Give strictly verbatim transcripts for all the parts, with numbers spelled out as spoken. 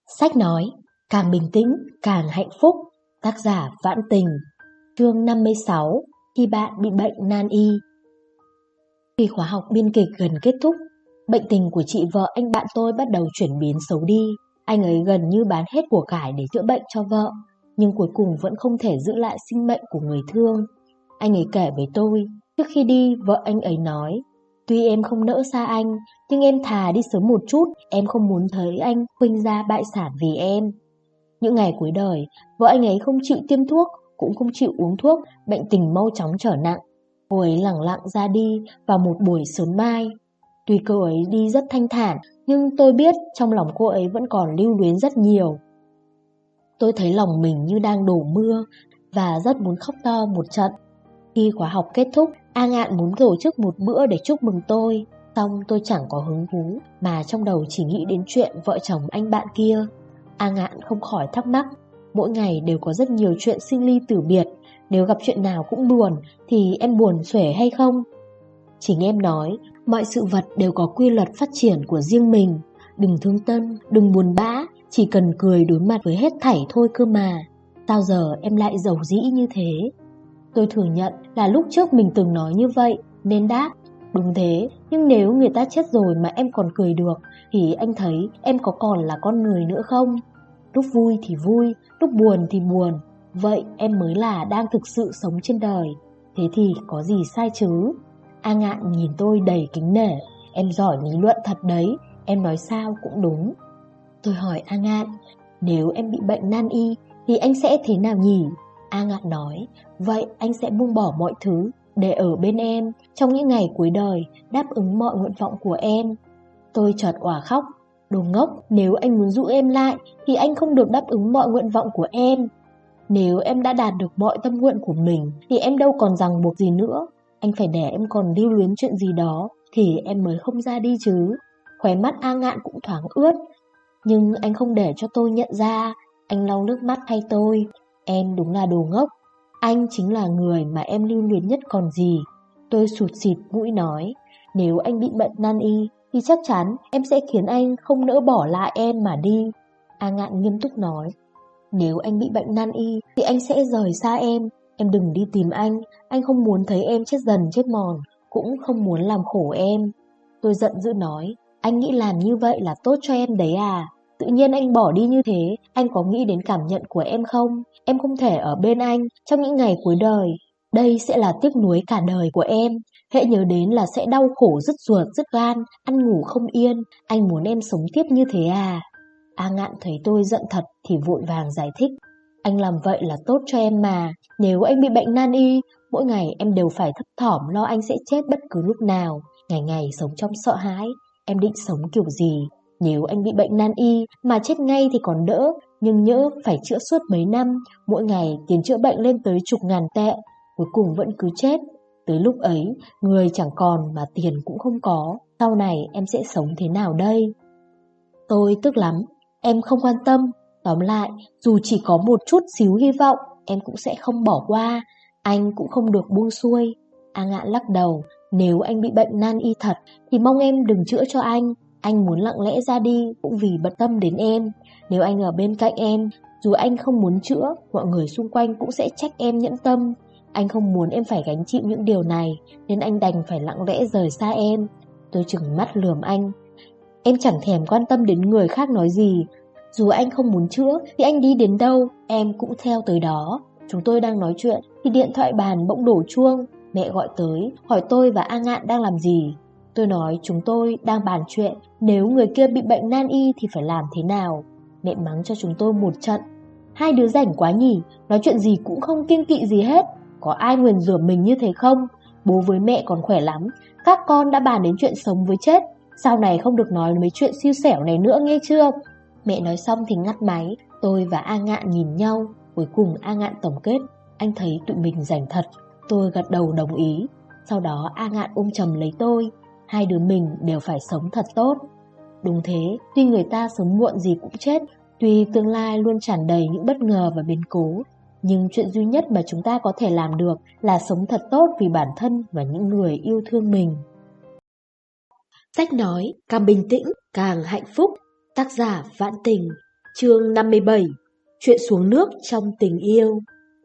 Sách nói, càng bình tĩnh, càng hạnh phúc. Tác giả Vãn Tình. Chương năm mươi sáu. Khi bạn bị bệnh nan y. Khi khóa học biên kịch gần kết thúc, bệnh tình của chị vợ anh bạn tôi bắt đầu chuyển biến xấu đi. Anh ấy gần như bán hết của cải để chữa bệnh cho vợ, nhưng cuối cùng vẫn không thể giữ lại sinh mệnh của người thương. Anh ấy kể với tôi, trước khi đi, vợ anh ấy nói: "Tuy em không nỡ xa anh, nhưng em thà đi sớm một chút, em không muốn thấy anh khuynh gia bại sản vì em." Những ngày cuối đời, vợ anh ấy không chịu tiêm thuốc, cũng không chịu uống thuốc, bệnh tình mau chóng trở nặng. Cô ấy lẳng lặng ra đi vào một buổi sớm mai. Tuy cô ấy đi rất thanh thản, nhưng tôi biết trong lòng cô ấy vẫn còn lưu luyến rất nhiều. Tôi thấy lòng mình như đang đổ mưa và rất muốn khóc to một trận. Khi khóa học kết thúc, A Ngạn muốn tổ chức một bữa để chúc mừng tôi. Xong tôi chẳng có hứng thú, mà trong đầu chỉ nghĩ đến chuyện vợ chồng anh bạn kia. A Ngạn không khỏi thắc mắc, mỗi ngày đều có rất nhiều chuyện sinh ly tử biệt, nếu gặp chuyện nào cũng buồn thì em buồn xuể hay không? Chính em nói, mọi sự vật đều có quy luật phát triển của riêng mình. Đừng thương tâm, đừng buồn bã, chỉ cần cười đối mặt với hết thảy thôi cơ mà. Sao giờ em lại giàu dĩ như thế? Tôi thừa nhận là lúc trước mình từng nói như vậy, nên đáp: "Đúng thế, nhưng nếu người ta chết rồi mà em còn cười được, thì anh thấy em có còn là con người nữa không? Lúc vui thì vui, lúc buồn thì buồn, vậy em mới là đang thực sự sống trên đời. Thế thì có gì sai chứ?" A Ngạn nhìn tôi đầy kính nể. "Em giỏi lý luận thật đấy, em nói sao cũng đúng." Tôi hỏi A Ngạn, nếu em bị bệnh nan y thì anh sẽ thế nào nhỉ? A Ngạn nói, vậy anh sẽ buông bỏ mọi thứ để ở bên em trong những ngày cuối đời, đáp ứng mọi nguyện vọng của em. Tôi chợt òa khóc. Đồ ngốc, nếu anh muốn giữ em lại thì anh không được đáp ứng mọi nguyện vọng của em. Nếu em đã đạt được mọi tâm nguyện của mình thì em đâu còn ràng buộc gì nữa. Anh phải để em còn lưu luyến chuyện gì đó thì em mới không ra đi chứ. Khóe mắt A Ngạn cũng thoáng ướt, nhưng anh không để cho tôi nhận ra. Anh lau nước mắt thay tôi. Em đúng là đồ ngốc. Anh chính là người mà em lưu luyến nhất còn gì. Tôi sụt sịt mũi nói, nếu anh bị bệnh nan y thì chắc chắn em sẽ khiến anh không nỡ bỏ lại em mà đi. A Ngạn nghiêm túc nói, nếu anh bị bệnh nan y thì anh sẽ rời xa em. Em đừng đi tìm anh. Anh không muốn thấy em chết dần chết mòn, cũng không muốn làm khổ em. Tôi giận dữ nói, anh nghĩ làm như vậy là tốt cho em đấy à? Tự nhiên anh bỏ đi như thế, anh có nghĩ đến cảm nhận của em không? Em không thể ở bên anh trong những ngày cuối đời. Đây sẽ là tiếc nuối cả đời của em. Hễ nhớ đến là sẽ đau khổ rứt ruột rứt gan, ăn ngủ không yên. Anh muốn em sống tiếp như thế à? A Ngạn thấy tôi giận thật thì vội vàng giải thích, anh làm vậy là tốt cho em mà. Nếu anh bị bệnh nan y, mỗi ngày em đều phải thấp thỏm lo anh sẽ chết bất cứ lúc nào, ngày ngày sống trong sợ hãi. Em định sống kiểu gì? Nếu anh bị bệnh nan y mà chết ngay thì còn đỡ, nhưng nhỡ phải chữa suốt mấy năm, mỗi ngày tiền chữa bệnh lên tới chục ngàn tệ, cuối cùng vẫn cứ chết. Tới lúc ấy, người chẳng còn mà tiền cũng không có. Sau này em sẽ sống thế nào đây? Tôi tức lắm. Em không quan tâm. Tóm lại, dù chỉ có một chút xíu hy vọng, em cũng sẽ không bỏ qua. Anh cũng không được buông xuôi. A Ngạn lắc đầu. Nếu anh bị bệnh nan y thật thì mong em đừng chữa cho anh. Anh muốn lặng lẽ ra đi cũng vì bận tâm đến em. Nếu anh ở bên cạnh em, dù anh không muốn chữa, mọi người xung quanh cũng sẽ trách em nhẫn tâm. Anh không muốn em phải gánh chịu những điều này, nên anh đành phải lặng lẽ rời xa em. Tôi trừng mắt lườm anh. Em chẳng thèm quan tâm đến người khác nói gì. Dù anh không muốn chữa thì anh đi đến đâu em cũng theo tới đó. Chúng tôi đang nói chuyện thì điện thoại bàn bỗng đổ chuông. Mẹ gọi tới hỏi tôi và A Ngạn đang làm gì. Tôi nói chúng tôi đang bàn chuyện nếu người kia bị bệnh nan y thì phải làm thế nào. Mẹ mắng cho chúng tôi một trận. Hai đứa rảnh quá nhỉ, nói chuyện gì cũng không kiêng kỵ gì hết. Có ai nguyền rủa mình như thế không? Bố với mẹ còn khỏe lắm, các con đã bàn đến chuyện sống với chết. Sau này không được nói mấy chuyện siêu xẻo này nữa nghe chưa? Mẹ nói xong thì ngắt máy. Tôi và A Ngạn nhìn nhau. Cuối cùng A Ngạn tổng kết, anh thấy tụi mình rảnh thật. Tôi gật đầu đồng ý. Sau đó A Ngạn ôm chầm lấy tôi. Hai đứa mình đều phải sống thật tốt. Đúng thế, tuy người ta sớm muộn gì cũng chết, tuy tương lai luôn tràn đầy những bất ngờ và biến cố, nhưng chuyện duy nhất mà chúng ta có thể làm được là sống thật tốt vì bản thân và những người yêu thương mình. Sách nói, càng bình tĩnh, càng hạnh phúc. Tác giả Vãn Tình. Chương năm mươi bảy. Chuyện xuống nước trong tình yêu.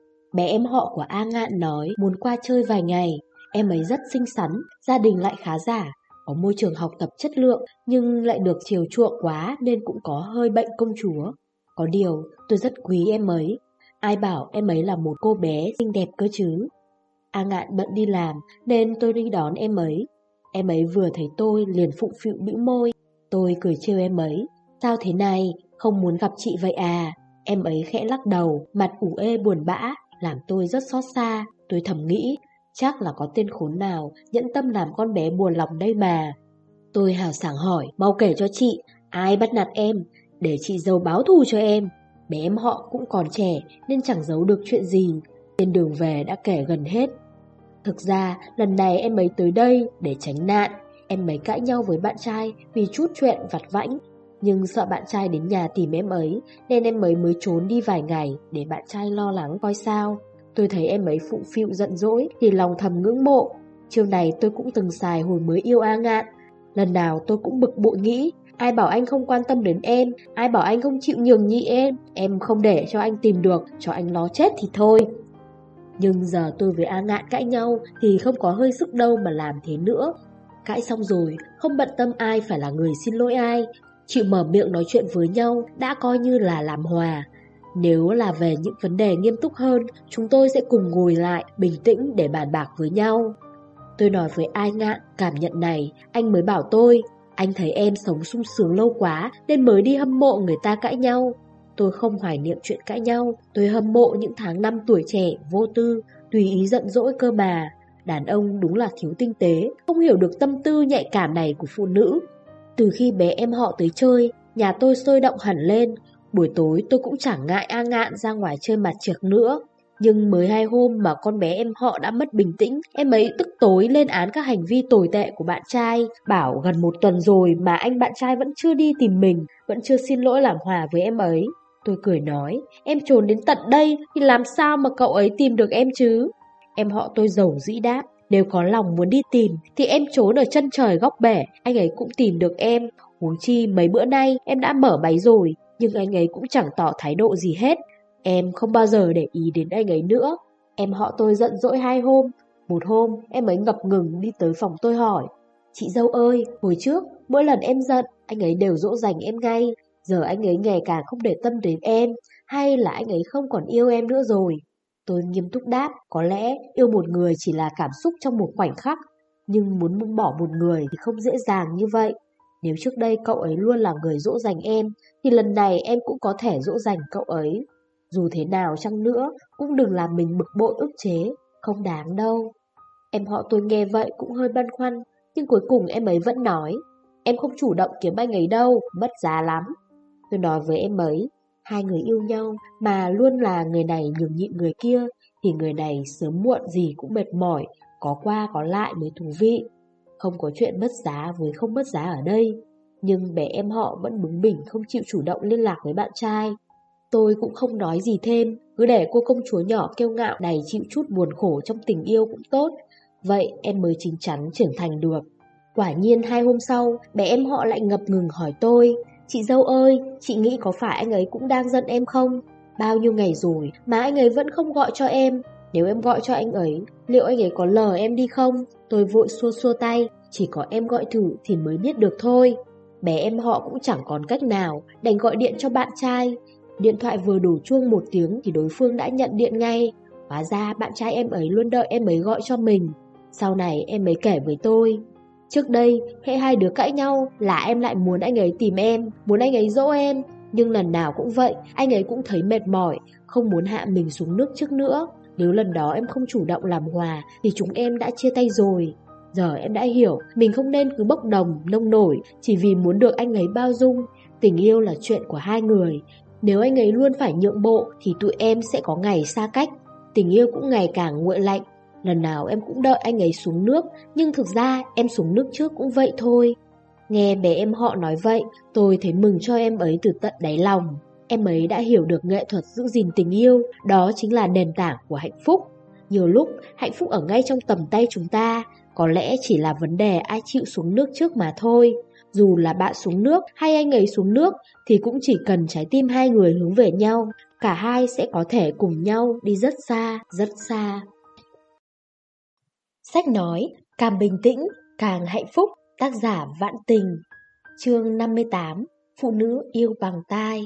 Bé em họ của A Ngạn nói muốn qua chơi vài ngày. Em ấy rất xinh xắn, gia đình lại khá giả, có môi trường học tập chất lượng nhưng lại được chiều chuộng quá nên cũng có hơi bệnh công chúa. Có điều tôi rất quý em ấy. Ai bảo em ấy là một cô bé xinh đẹp cơ chứ. A Ngạn bận đi làm nên tôi đi đón em ấy. Em ấy vừa thấy tôi liền phụng phịu bĩu môi. Tôi cười trêu em ấy. Sao thế này, không muốn gặp chị vậy à? Em ấy khẽ lắc đầu, mặt ủ ê buồn bã, làm tôi rất xót xa. Tôi thầm nghĩ, chắc là có tên khốn nào nhẫn tâm làm con bé buồn lòng đây mà. Tôi hào sảng hỏi, mau kể cho chị, ai bắt nạt em, để chị dâu báo thù cho em. Bé em họ cũng còn trẻ nên chẳng giấu được chuyện gì. Trên đường về đã kể gần hết. Thực ra lần này em ấy tới đây để tránh nạn. Em ấy cãi nhau với bạn trai vì chút chuyện vặt vãnh. Nhưng sợ bạn trai đến nhà tìm em ấy nên em ấy mới trốn đi vài ngày để bạn trai lo lắng coi sao. Tôi thấy em ấy phụng phịu giận dỗi thì lòng thầm ngưỡng mộ. Chiêu này tôi cũng từng xài hồi mới yêu A Ngạn. Lần nào tôi cũng bực bội nghĩ, ai bảo anh không quan tâm đến em, ai bảo anh không chịu nhường nhị em. Em không để cho anh tìm được, cho anh nó chết thì thôi. Nhưng giờ tôi với A Ngạn cãi nhau thì không có hơi sức đâu mà làm thế nữa. Cãi xong rồi, không bận tâm ai phải là người xin lỗi ai. Chịu mở miệng nói chuyện với nhau đã coi như là làm hòa. Nếu là về những vấn đề nghiêm túc hơn, chúng tôi sẽ cùng ngồi lại, bình tĩnh để bàn bạc với nhau. Tôi nói với A Ngạn cảm nhận này, anh mới bảo tôi, anh thấy em sống sung sướng lâu quá nên mới đi hâm mộ người ta cãi nhau. Tôi không hoài niệm chuyện cãi nhau, tôi hâm mộ những tháng năm tuổi trẻ, vô tư, tùy ý giận dỗi cơ mà. Đàn ông đúng là thiếu tinh tế, không hiểu được tâm tư nhạy cảm này của phụ nữ. Từ khi bé em họ tới chơi, nhà tôi sôi động hẳn lên. Buổi tối tôi cũng chẳng ngại A Ngạn ra ngoài chơi mặt trượt nữa. Nhưng mới hai hôm mà con bé em họ đã mất bình tĩnh. Em ấy tức tối lên án các hành vi tồi tệ của bạn trai. Bảo gần một tuần rồi mà anh bạn trai vẫn chưa đi tìm mình, vẫn chưa xin lỗi làm hòa với em ấy. Tôi cười nói, em trốn đến tận đây thì làm sao mà cậu ấy tìm được em chứ? Em họ tôi dầu dĩ đáp, nếu có lòng muốn đi tìm thì em trốn ở chân trời góc bể, anh ấy cũng tìm được em. Huống chi mấy bữa nay em đã mở máy rồi, nhưng anh ấy cũng chẳng tỏ thái độ gì hết. Em không bao giờ để ý đến anh ấy nữa. Em họ tôi giận dỗi hai hôm. Một hôm em ấy ngập ngừng đi tới phòng tôi hỏi, chị dâu ơi, hồi trước mỗi lần em giận anh ấy đều dỗ dành em ngay. Giờ anh ấy ngày càng không để tâm đến em, hay là anh ấy không còn yêu em nữa rồi? Tôi nghiêm túc đáp, có lẽ yêu một người chỉ là cảm xúc trong một khoảnh khắc, nhưng muốn buông bỏ một người thì không dễ dàng như vậy. Nếu trước đây cậu ấy luôn là người dỗ dành em, thì lần này em cũng có thể dỗ dành cậu ấy. Dù thế nào chăng nữa, cũng đừng làm mình bực bội ức chế, không đáng đâu. Em họ tôi nghe vậy cũng hơi băn khoăn, nhưng cuối cùng em ấy vẫn nói, em không chủ động kiếm anh ấy đâu, mất giá lắm. Tôi nói với em ấy, hai người yêu nhau mà luôn là người này nhường nhịn người kia thì người này sớm muộn gì cũng mệt mỏi, có qua có lại mới thú vị. Không có chuyện mất giá với không mất giá ở đây. Nhưng bé em họ vẫn bướng bỉnh không chịu chủ động liên lạc với bạn trai. Tôi cũng không nói gì thêm, cứ để cô công chúa nhỏ kiêu ngạo này chịu chút buồn khổ trong tình yêu cũng tốt. Vậy em mới chín chắn trưởng thành được. Quả nhiên hai hôm sau, bé em họ lại ngập ngừng hỏi tôi, chị dâu ơi, chị nghĩ có phải anh ấy cũng đang giận em không? Bao nhiêu ngày rồi mà anh ấy vẫn không gọi cho em. Nếu em gọi cho anh ấy, liệu anh ấy có lờ em đi không? Tôi vội xua xua tay, chỉ có em gọi thử thì mới biết được thôi. Bé em họ cũng chẳng còn cách nào, đành gọi điện cho bạn trai. Điện thoại vừa đổ chuông một tiếng thì đối phương đã nhận điện ngay. Hóa ra bạn trai em ấy luôn đợi em ấy gọi cho mình. Sau này em ấy kể với tôi, trước đây hễ hai đứa cãi nhau là em lại muốn anh ấy tìm em, muốn anh ấy dỗ em. Nhưng lần nào cũng vậy, anh ấy cũng thấy mệt mỏi, không muốn hạ mình xuống nước trước nữa. Nếu lần đó em không chủ động làm hòa thì chúng em đã chia tay rồi. Giờ em đã hiểu, mình không nên cứ bốc đồng, nông nổi chỉ vì muốn được anh ấy bao dung. Tình yêu là chuyện của hai người. Nếu anh ấy luôn phải nhượng bộ thì tụi em sẽ có ngày xa cách. Tình yêu cũng ngày càng nguội lạnh. Lần nào em cũng đợi anh ấy xuống nước, nhưng thực ra em xuống nước trước cũng vậy thôi. Nghe bé em họ nói vậy, tôi thấy mừng cho em ấy từ tận đáy lòng. Em ấy đã hiểu được nghệ thuật giữ gìn tình yêu, đó chính là nền tảng của hạnh phúc. Nhiều lúc, hạnh phúc ở ngay trong tầm tay chúng ta, có lẽ chỉ là vấn đề ai chịu xuống nước trước mà thôi. Dù là bạn xuống nước hay anh ấy xuống nước thì cũng chỉ cần trái tim hai người hướng về nhau, cả hai sẽ có thể cùng nhau đi rất xa, rất xa. Sách nói, càng bình tĩnh, càng hạnh phúc. Tác giả Vãn Tình. Chương năm mươi tám. Phụ nữ yêu bằng tai.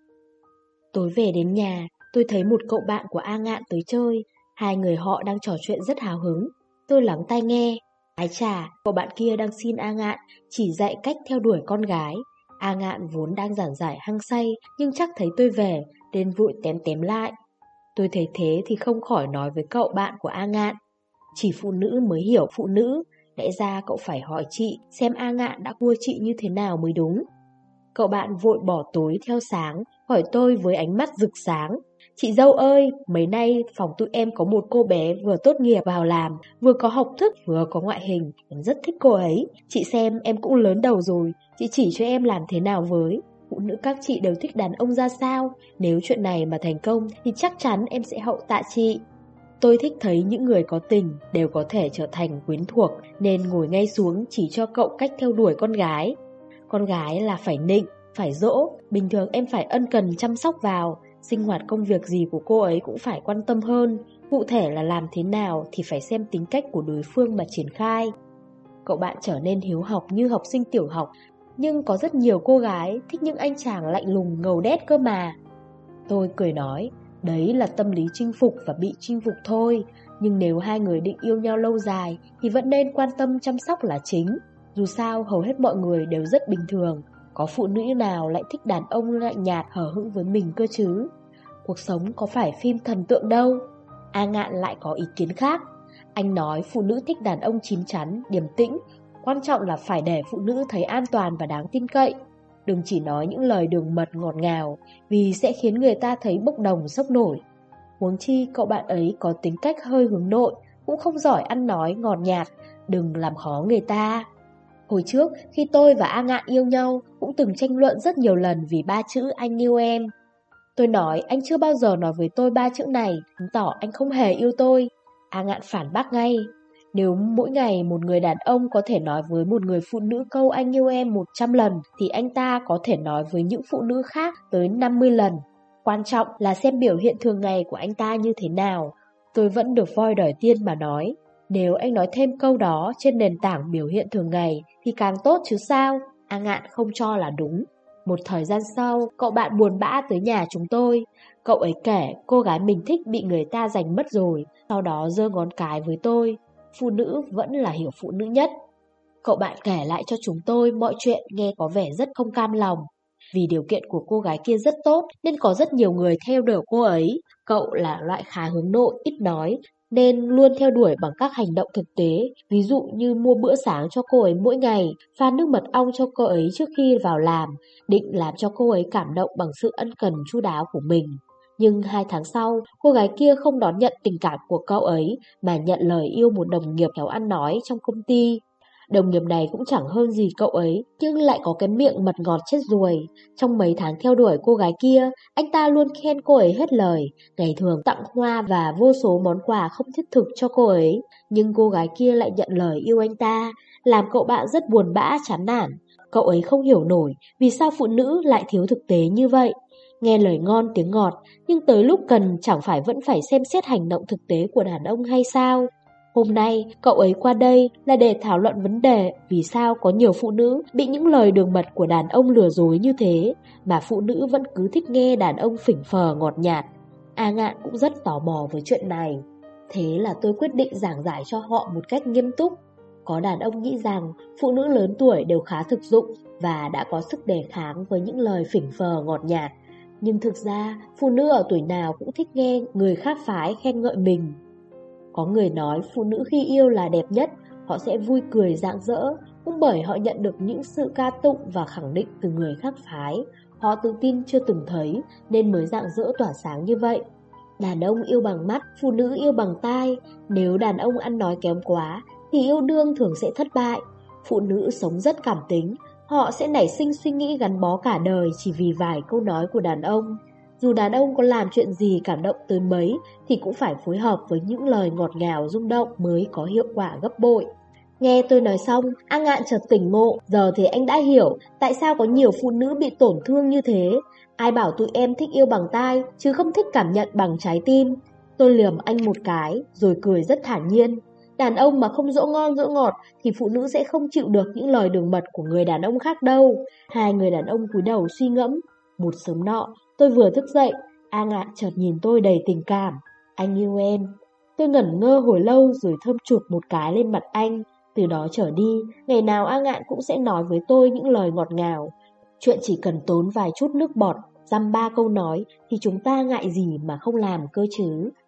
Tối về đến nhà, tôi thấy một cậu bạn của A Ngạn tới chơi. Hai người họ đang trò chuyện rất hào hứng. Tôi lắng tai nghe. Ái chà, cậu bạn kia đang xin A Ngạn chỉ dạy cách theo đuổi con gái. A Ngạn vốn đang giảng giải hăng say, nhưng chắc thấy tôi về nên vội tém tém lại. Tôi thấy thế thì không khỏi nói với cậu bạn của A Ngạn. Chỉ phụ nữ mới hiểu phụ nữ, lẽ ra cậu phải hỏi chị xem A Ngạn đã cua chị như thế nào mới đúng. Cậu bạn vội bỏ tối theo sáng, hỏi tôi với ánh mắt rực sáng. Chị dâu ơi, mấy nay phòng tụi em có một cô bé vừa tốt nghiệp vào làm, vừa có học thức, vừa có ngoại hình, em rất thích cô ấy. Chị xem em cũng lớn đầu rồi, chị chỉ cho em làm thế nào với. Phụ nữ các chị đều thích đàn ông ra sao, nếu chuyện này mà thành công thì chắc chắn em sẽ hậu tạ chị. Tôi thích thấy những người có tình đều có thể trở thành quyến thuộc, nên ngồi ngay xuống chỉ cho cậu cách theo đuổi con gái. Con gái là phải nịnh, phải dỗ, bình thường em phải ân cần chăm sóc vào, sinh hoạt công việc gì của cô ấy cũng phải quan tâm hơn. Cụ thể là làm thế nào thì phải xem tính cách của đối phương mà triển khai. Cậu bạn trở nên hiếu học như học sinh tiểu học, nhưng có rất nhiều cô gái thích những anh chàng lạnh lùng ngầu đét cơ mà. Tôi cười nói, đấy là tâm lý chinh phục và bị chinh phục thôi. Nhưng nếu hai người định yêu nhau lâu dài thì vẫn nên quan tâm chăm sóc là chính. Dù sao hầu hết mọi người đều rất bình thường, có phụ nữ nào lại thích đàn ông lạnh nhạt hờ hững với mình cơ chứ. Cuộc sống có phải phim thần tượng đâu. A Ngạn lại có ý kiến khác. Anh nói phụ nữ thích đàn ông chín chắn, điềm tĩnh. Quan trọng là phải để phụ nữ thấy an toàn và đáng tin cậy. Đừng chỉ nói những lời đường mật ngọt ngào, vì sẽ khiến người ta thấy bốc đồng sốc nổi. Huống chi cậu bạn ấy có tính cách hơi hướng nội, cũng không giỏi ăn nói ngọt nhạt. Đừng làm khó người ta. Hồi trước khi tôi và A Ngạn yêu nhau cũng từng tranh luận rất nhiều lần vì ba chữ anh yêu em. Tôi nói anh chưa bao giờ nói với tôi ba chữ này, chứng tỏ anh không hề yêu tôi. A Ngạn phản bác ngay. Nếu mỗi ngày một người đàn ông có thể nói với một người phụ nữ câu anh yêu em một trăm lần thì anh ta có thể nói với những phụ nữ khác tới năm mươi lần. Quan trọng là xem biểu hiện thường ngày của anh ta như thế nào. Tôi vẫn được voi đòi tiên mà nói. Nếu anh nói thêm câu đó trên nền tảng biểu hiện thường ngày thì càng tốt chứ sao. A Ngạn không cho là đúng. Một thời gian sau, cậu bạn buồn bã tới nhà chúng tôi. Cậu ấy kể cô gái mình thích bị người ta giành mất rồi, sau đó giơ ngón cái với tôi. Phụ nữ vẫn là hiểu phụ nữ nhất. Cậu bạn kể lại cho chúng tôi mọi chuyện nghe có vẻ rất không cam lòng. Vì điều kiện của cô gái kia rất tốt nên có rất nhiều người theo đuổi cô ấy. Cậu là loại khá hướng nội, ít nói, nên luôn theo đuổi bằng các hành động thực tế. Ví dụ như mua bữa sáng cho cô ấy mỗi ngày, pha nước mật ong cho cô ấy trước khi vào làm, định làm cho cô ấy cảm động bằng sự ân cần chu đáo của mình. Nhưng hai tháng sau, cô gái kia không đón nhận tình cảm của cậu ấy mà nhận lời yêu một đồng nghiệp khéo ăn nói trong công ty. Đồng nghiệp này cũng chẳng hơn gì cậu ấy, nhưng lại có cái miệng mật ngọt chết ruồi. Trong mấy tháng theo đuổi cô gái kia, anh ta luôn khen cô ấy hết lời, ngày thường tặng hoa và vô số món quà không thiết thực cho cô ấy. Nhưng cô gái kia lại nhận lời yêu anh ta, làm cậu bạn rất buồn bã chán nản. Cậu ấy không hiểu nổi vì sao phụ nữ lại thiếu thực tế như vậy. Nghe lời ngon tiếng ngọt, nhưng tới lúc cần chẳng phải vẫn phải xem xét hành động thực tế của đàn ông hay sao? Hôm nay, cậu ấy qua đây là để thảo luận vấn đề vì sao có nhiều phụ nữ bị những lời đường mật của đàn ông lừa dối như thế, mà phụ nữ vẫn cứ thích nghe đàn ông phỉnh phờ ngọt nhạt. A Ngạn cũng rất tò mò với chuyện này. Thế là tôi quyết định giảng giải cho họ một cách nghiêm túc. Có đàn ông nghĩ rằng phụ nữ lớn tuổi đều khá thực dụng và đã có sức đề kháng với những lời phỉnh phờ ngọt nhạt. Nhưng thực ra, phụ nữ ở tuổi nào cũng thích nghe người khác phái khen ngợi mình. Có người nói phụ nữ khi yêu là đẹp nhất, họ sẽ vui cười rạng rỡ, cũng bởi họ nhận được những sự ca tụng và khẳng định từ người khác phái. Họ tự tin chưa từng thấy nên mới rạng rỡ tỏa sáng như vậy. Đàn ông yêu bằng mắt, phụ nữ yêu bằng tai. Nếu đàn ông ăn nói kém quá thì yêu đương thường sẽ thất bại. Phụ nữ sống rất cảm tính, họ sẽ nảy sinh suy nghĩ gắn bó cả đời chỉ vì vài câu nói của đàn ông. Dù đàn ông có làm chuyện gì cảm động tới mấy thì cũng phải phối hợp với những lời ngọt ngào rung động mới có hiệu quả gấp bội. Nghe tôi nói xong, A Ngạn chợt tỉnh ngộ, giờ thì anh đã hiểu tại sao có nhiều phụ nữ bị tổn thương như thế. Ai bảo tụi em thích yêu bằng tai, chứ không thích cảm nhận bằng trái tim. Tôi liềm anh một cái, rồi cười rất thản nhiên. Đàn ông mà không dỗ ngon dỗ ngọt thì phụ nữ sẽ không chịu được những lời đường mật của người đàn ông khác đâu. Hai người đàn ông cúi đầu suy ngẫm. Một sớm nọ, tôi vừa thức dậy, A Ngạn chợt nhìn tôi đầy tình cảm. Anh yêu em. Tôi ngẩn ngơ hồi lâu rồi thơm chuột một cái lên mặt anh. Từ đó trở đi, ngày nào A Ngạn cũng sẽ nói với tôi những lời ngọt ngào. Chuyện chỉ cần tốn vài chút nước bọt, dăm ba câu nói thì chúng ta ngại gì mà không làm cơ chứ.